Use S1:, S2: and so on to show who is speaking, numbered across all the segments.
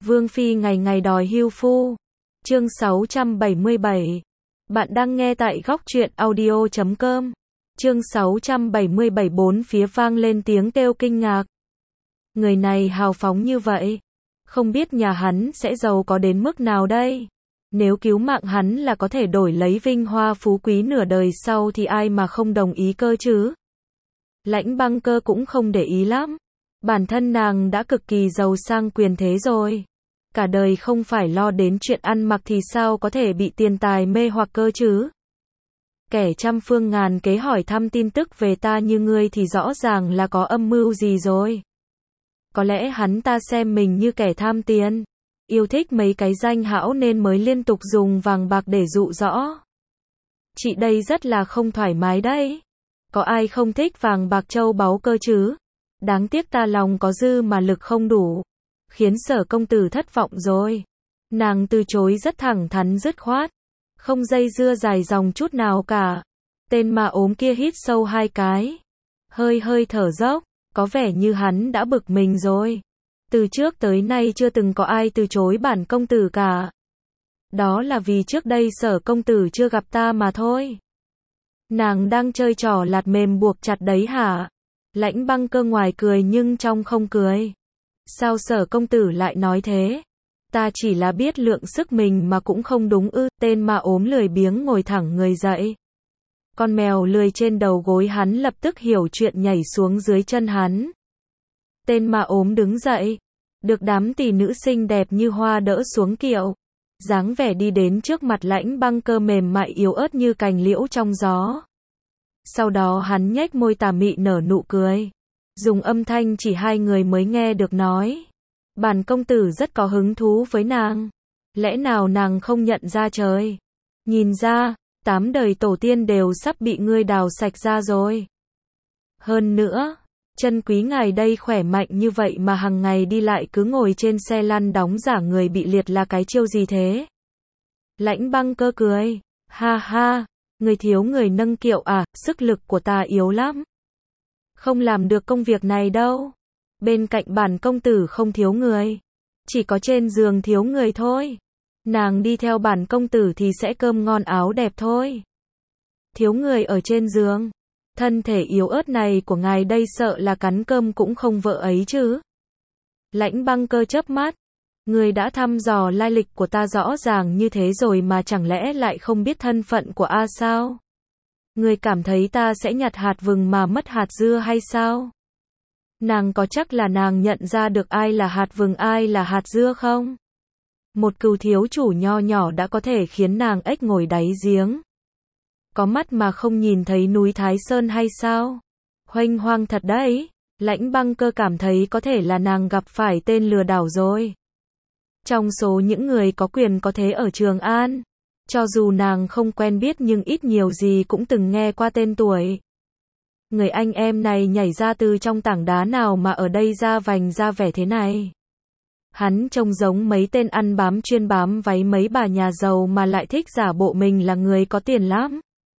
S1: Vương Phi ngày ngày đòi hưu phu. Chương 677. Bạn đang nghe tại góc truyện audio.com. Chương 677, bốn phía vang lên tiếng kêu kinh ngạc. Người này hào phóng như vậy, không biết nhà hắn sẽ giàu có đến mức nào đây? Nếu cứu mạng hắn là có thể đổi lấy vinh hoa phú quý nửa đời sau thì ai mà không đồng ý cơ chứ? Lãnh Băng Cơ cũng không để ý lắm. Bản thân nàng đã cực kỳ giàu sang quyền thế rồi. Cả đời không phải lo đến chuyện ăn mặc thì sao có thể bị tiền tài mê hoặc cơ chứ? Kẻ trăm phương ngàn kế hỏi thăm tin tức về ta như ngươi thì rõ ràng là có âm mưu gì rồi. Có lẽ hắn ta xem mình như kẻ tham tiền, yêu thích mấy cái danh hão nên mới liên tục dùng vàng bạc để dụ dỗ. Chị đây rất là không thoải mái đấy. Có ai không thích vàng bạc châu báu cơ chứ? Đáng tiếc ta lòng có dư mà lực không đủ, khiến Sở công tử thất vọng rồi. Nàng từ chối rất thẳng thắn dứt khoát, không dây dưa dài dòng chút nào cả. Tên ma ốm kia hít sâu hai cái, hơi thở dốc, có vẻ như hắn đã bực mình rồi. Từ trước tới nay chưa từng có ai từ chối bản công tử cả. Đó là vì trước đây Sở công tử chưa gặp ta mà thôi. Nàng đang chơi trò lạt mềm buộc chặt đấy hả? Lãnh Băng Cơ ngoài cười nhưng trong không cười. Sao Sở công tử lại nói thế? Ta chỉ là biết lượng sức mình mà cũng không đúng ư? Tên ma ốm lười biếng ngồi thẳng người dậy. Con mèo lười trên đầu gối hắn lập tức hiểu chuyện nhảy xuống dưới chân hắn. Tên ma ốm đứng dậy, được đám tỷ nữ xinh đẹp như hoa đỡ xuống kiệu, dáng vẻ đi đến trước mặt Lãnh Băng Cơ mềm mại yếu ớt như cành liễu trong gió. Sau đó hắn nhếch môi tà mị nở nụ cười, dùng âm thanh chỉ hai người mới nghe được nói: bản công tử rất có hứng thú với nàng. Lẽ nào nàng không nhận ra trời? Nhìn ra, 8 đời tổ tiên đều sắp bị ngươi đào sạch ra rồi. Hơn nữa, chân quý ngài đây khỏe mạnh như vậy mà hằng ngày đi lại cứ ngồi trên xe lăn đóng giả người bị liệt là cái chiêu gì thế? Lãnh Băng Cơ cười, ha ha, người thiếu người nâng kiệu à? Sức lực của ta yếu lắm, không làm được công việc này đâu. Bên cạnh bản công tử không thiếu người, chỉ có trên giường thiếu người thôi. Nàng đi theo bản công tử thì sẽ cơm ngon áo đẹp thôi. Thiếu người ở trên giường, thân thể yếu ớt này của ngài đây sợ là cắn cơm cũng không vợ ấy chứ. Lãnh Băng Cơ chớp mắt, người đã thăm dò lai lịch của ta rõ ràng như thế rồi mà chẳng lẽ lại không biết thân phận của A sao? Người cảm thấy ta sẽ nhặt hạt vừng mà mất hạt dưa hay sao? Nàng có chắc là nàng nhận ra được ai là hạt vừng ai là hạt dưa không? Một cừu thiếu chủ nho nhỏ đã có thể khiến nàng ếch ngồi đáy giếng. Có mắt mà không nhìn thấy núi Thái Sơn hay sao? Huênh hoang thật đấy. Lãnh Băng Cơ cảm thấy có thể là nàng gặp phải tên lừa đảo rồi. Trong số những người có quyền có thế ở Trường An, cho dù nàng không quen biết nhưng ít nhiều gì cũng từng nghe qua tên tuổi. Người anh em này nhảy ra từ trong tảng đá nào mà ở đây ra vành ra vẻ thế này? Hắn trông giống mấy tên ăn bám chuyên bám váy mấy bà nhà giàu mà lại thích giả bộ mình là người có tiền lắm.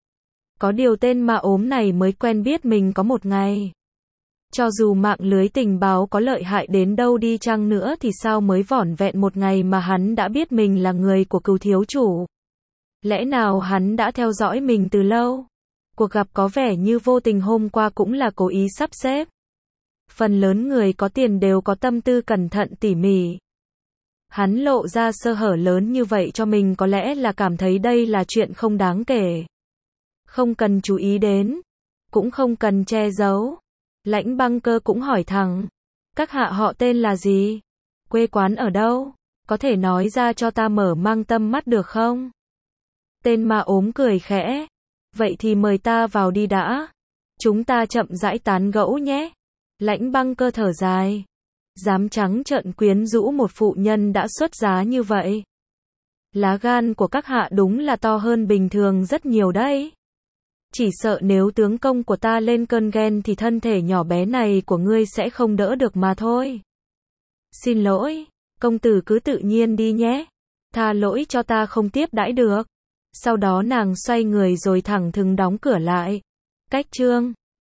S1: Có điều tên ma ốm này mới quen biết mình có một ngày. Cho dù mạng lưới tình báo có lợi hại đến đâu đi chăng nữa thì sao mới vỏn vẹn một ngày mà hắn đã biết mình là người của cừu thiếu chủ? Lẽ nào hắn đã theo dõi mình từ lâu? Cuộc gặp có vẻ như vô tình hôm qua cũng là cố ý sắp xếp. Phần lớn người có tiền đều có tâm tư cẩn thận tỉ mỉ. Hắn lộ ra sơ hở lớn như vậy cho mình có lẽ là cảm thấy đây là chuyện không đáng kể. Không cần chú ý đến, cũng không cần che giấu. Lãnh Băng Cơ cũng hỏi thẳng, các hạ họ tên là gì? Quê quán ở đâu? Có thể nói ra cho ta mở mang tâm mắt được không? Tên ma ốm cười khẽ, vậy thì mời ta vào đi đã. Chúng ta chậm rãi tán gẫu nhé. Lãnh Băng Cơ thở dài, dám trắng trợn quyến rũ một phụ nhân đã xuất giá như vậy. Lá gan của các hạ đúng là to hơn bình thường rất nhiều đấy. Chỉ sợ nếu tướng công của ta lên cơn ghen thì thân thể nhỏ bé này của ngươi sẽ không đỡ được mà thôi. Xin lỗi, công tử cứ tự nhiên đi nhé. Tha lỗi cho ta không tiếp đãi được. Sau đó nàng xoay người rồi thẳng thừng đóng cửa lại. Cách chương